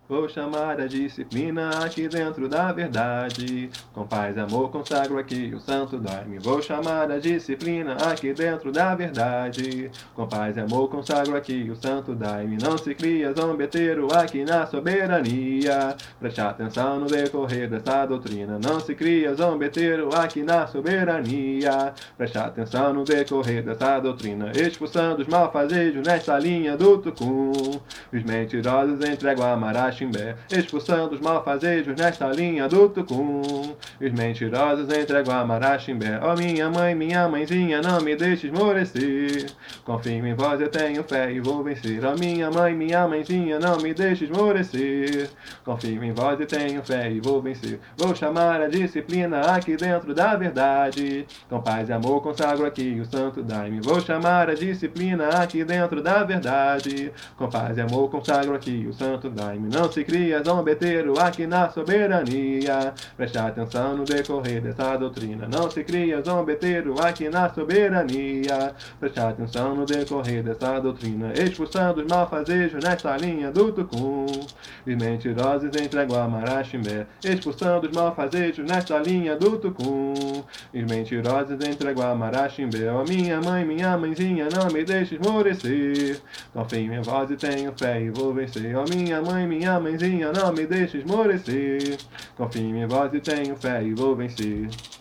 Vou chamar a disciplina aqui dentro da verdade. Com paz e amor consagro aqui o santo daime. Vou chamar a disciplina aqui dentro da verdade. Com paz e amor consagro aqui o santo daime. Não se cria zombeteiro aqui na soberania. Preste atenção no decorrer dessa doutrina. Não se cria zombeteiro aqui na soberania. Preste atenção no decorrer dessa doutrina. Expulsando os malfazejos nesta linha do tucum. Os mentirosos entregam a Marachimbé, expulsando os malfazejos nesta linha do tucum. Os mentirosos entregam a Marachimbé. Ó minha mãe, minha mãezinha, não me deixe esmorecer. Confio em vós, eu tenho fé e vou vencer. Ó minha mãe, minha mãezinha, não me deixe esmorecer. Confio em vós e tenho fé e vou vencer. Vou chamar a disciplina aqui dentro da verdade. Com paz e amor consagro aqui o santo daime. Vou chamar a disciplina aqui dentro da verdade. Com paz e amor consagro aqui o santo daime. Não se cria zombeteiro aqui na soberania. Preste atenção no decorrer dessa doutrina. Não se cria zombeteiro aqui na soberania. Preste atenção no decorrer dessa doutrina. Expulsando os malfazejos nesta linha do tucum. Os mentirosos entregam a Marachimbé. Expulsando os malfazejos nesta linha do tucum. Os mentirosos entregam a Marachimbé. Ó minha mãe, minha mãezinha, não me deixe esmorecer. Confio em vós e tenho fé e vou vencer. Ó minha mãe, minha mãezinha, não me deixe esmorecer. Confio em vós e tenho fé e vou vencer.